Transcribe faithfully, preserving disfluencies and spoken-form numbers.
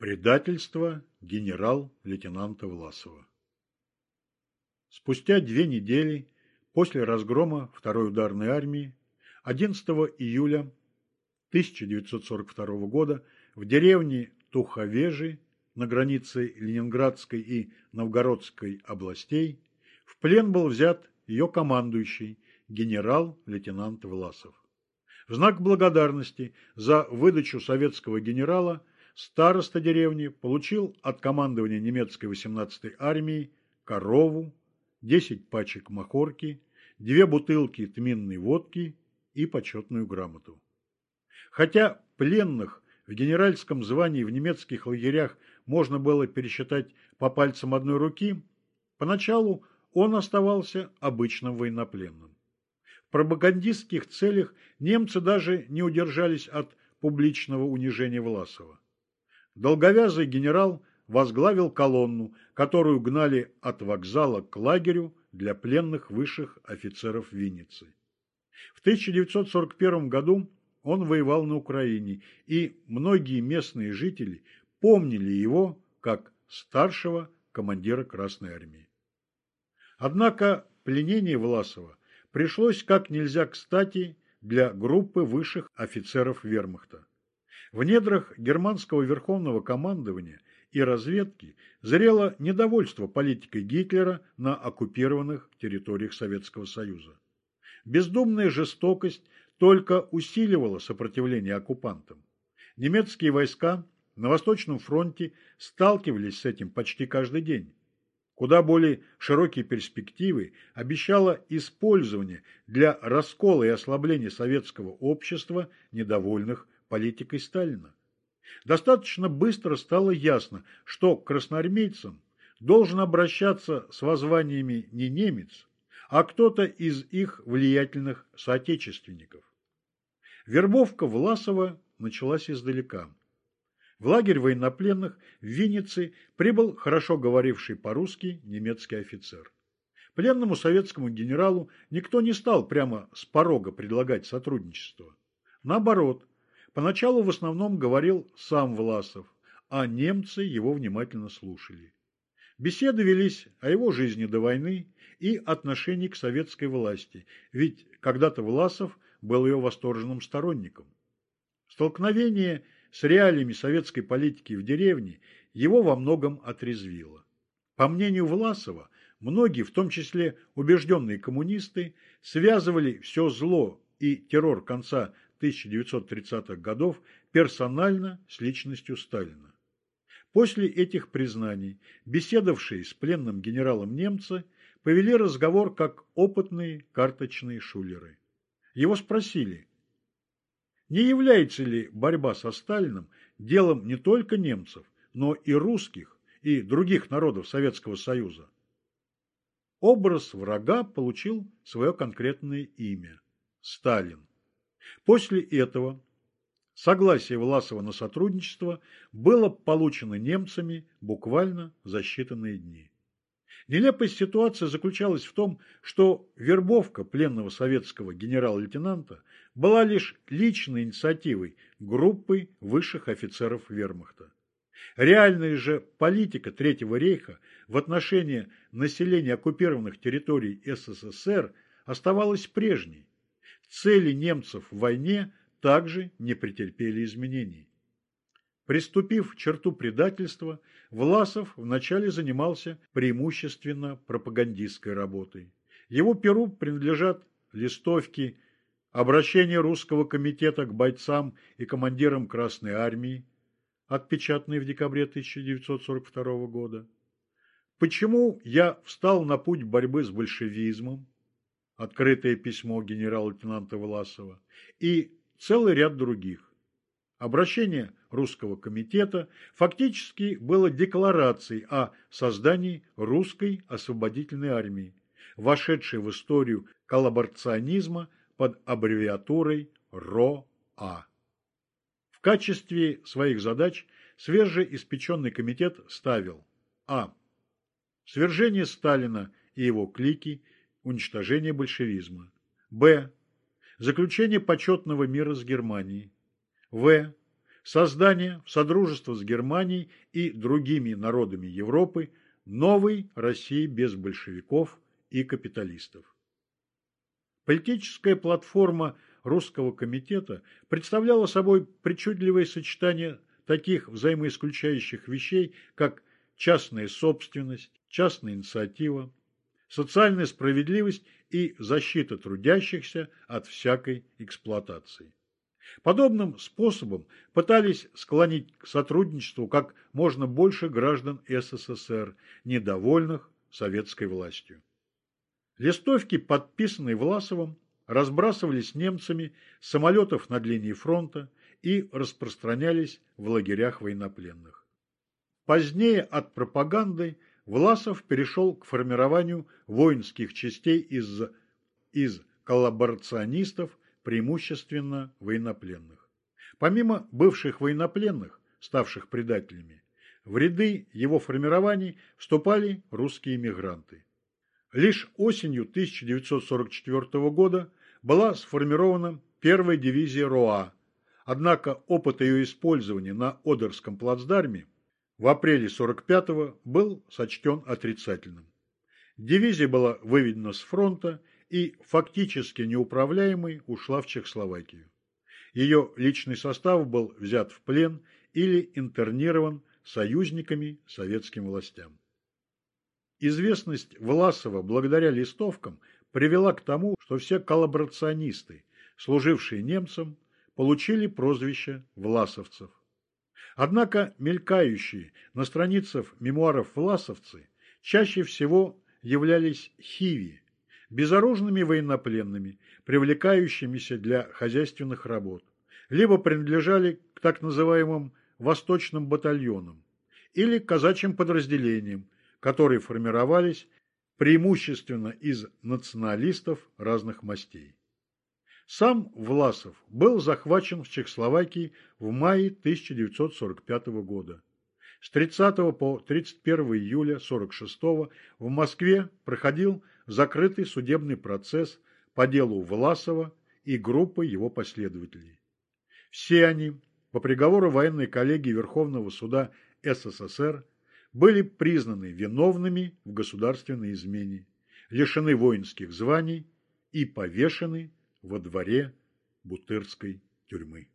Предательство генерал-лейтенанта Власова. Спустя две недели после разгрома второй ударной армии одиннадцатого июля тысяча девятьсот сорок второго года в деревне Туховежи на границе Ленинградской и Новгородской областей в плен был взят ее командующий генерал-лейтенант Власов. В знак благодарности за выдачу советского генерала староста деревни получил от командования немецкой восемнадцатой армии корову, десять пачек махорки, две бутылки тминной водки и почетную грамоту. Хотя пленных в генеральском звании в немецких лагерях можно было пересчитать по пальцам одной руки, поначалу он оставался обычным военнопленным. В пропагандистских целях немцы даже не удержались от публичного унижения Власова. Долговязый генерал возглавил колонну, которую гнали от вокзала к лагерю для пленных высших офицеров Винницы. В тысяча девятьсот сорок первом году он воевал на Украине, и многие местные жители помнили его как старшего командира Красной армии. Однако пленение Власова пришлось как нельзя кстати для группы высших офицеров вермахта. В недрах германского верховного командования и разведки зрело недовольство политикой Гитлера на оккупированных территориях Советского Союза. Бездумная жестокость только усиливала сопротивление оккупантам. Немецкие войска на Восточном фронте сталкивались с этим почти каждый день. Куда более широкие перспективы обещало использование для раскола и ослабления советского общества, недовольных политикой Сталина. Достаточно быстро стало ясно, что к красноармейцам должен обращаться с воззваниями не немец, а кто-то из их влиятельных соотечественников. Вербовка Власова началась издалека. В лагерь военнопленных в Виннице прибыл хорошо говоривший по-русски немецкий офицер. Пленному советскому генералу никто не стал прямо с порога предлагать сотрудничество. Наоборот, поначалу в основном говорил сам Власов, а немцы его внимательно слушали. Беседы велись о его жизни до войны и отношении к советской власти, ведь когда-то Власов был ее восторженным сторонником. Столкновение с реалиями советской политики в деревне его во многом отрезвило. По мнению Власова, многие, в том числе убежденные коммунисты, связывали все зло и террор конца тысяча девятьсот тридцатых годов персонально с личностью Сталина. После этих признаний беседовавшие с пленным генералом немцы повели разговор как опытные карточные шулеры. Его спросили, не является ли борьба со Сталиным делом не только немцев, но и русских и других народов Советского Союза. Образ врага получил свое конкретное имя – Сталин. После этого согласие Власова на сотрудничество было получено немцами буквально за считанные дни. Нелепость ситуации заключалась в том, что вербовка пленного советского генерала-лейтенанта была лишь личной инициативой группы высших офицеров вермахта. Реальная же политика Третьего рейха в отношении населения оккупированных территорий СССР оставалась прежней. Цели немцев в войне также не претерпели изменений. Приступив к черту предательства, Власов вначале занимался преимущественно пропагандистской работой. Его перу принадлежат листовки, обращение Русского комитета к бойцам и командирам Красной армии, отпечатанные в декабре тысяча девятьсот сорок второго года. Почему я встал на путь борьбы с большевизмом? Открытое письмо генерала-лейтенанта Власова и целый ряд других. Обращение Русского комитета фактически было декларацией о создании русской освободительной армии, вошедшей в историю коллаборационизма под аббревиатурой РОА. В качестве своих задач свежеиспеченный комитет ставил а. Свержение Сталина и его клики, уничтожение большевизма. Б. Заключение почетного мира с Германией. В. Создание в содружество с Германией и другими народами Европы новой России без большевиков и капиталистов. Политическая платформа Русского комитета представляла собой причудливое сочетание таких взаимоисключающих вещей, как частная собственность, частная инициатива, социальная справедливость и защита трудящихся от всякой эксплуатации. Подобным способом пытались склонить к сотрудничеству как можно больше граждан СССР, недовольных советской властью. Листовки, подписанные Власовым, разбрасывались немцами с самолетов над линией фронта и распространялись в лагерях военнопленных. Позднее от пропаганды Власов перешел к формированию воинских частей из, из коллаборационистов, преимущественно военнопленных. Помимо бывших военнопленных, ставших предателями, в ряды его формирований вступали русские эмигранты. Лишь осенью тысяча девятьсот сорок четвёртого года была сформирована первая дивизия РОА, однако опыт ее использования на Одерском плацдарме в апреле сорок пятого был сочтен отрицательным. Дивизия была выведена с фронта и фактически неуправляемой ушла в Чехословакию. Ее личный состав был взят в плен или интернирован союзниками советским властям. Известность Власова благодаря листовкам привела к тому, что все коллаборационисты, служившие немцам, получили прозвище власовцев. Однако мелькающие на страницах мемуаров власовцы чаще всего являлись хиви, безоружными военнопленными, привлекающимися для хозяйственных работ, либо принадлежали к так называемым восточным батальонам или казачьим подразделениям, которые формировались преимущественно из националистов разных мастей. Сам Власов был захвачен в Чехословакии в мае тысяча девятьсот сорок пятого года. С тридцатого по тридцать первое июля сорок шестого в Москве проходил закрытый судебный процесс по делу Власова и группы его последователей. Все они, по приговору военной коллегии Верховного суда СССР, были признаны виновными в государственной измене, лишены воинских званий и повешены во дворе Бутырской тюрьмы.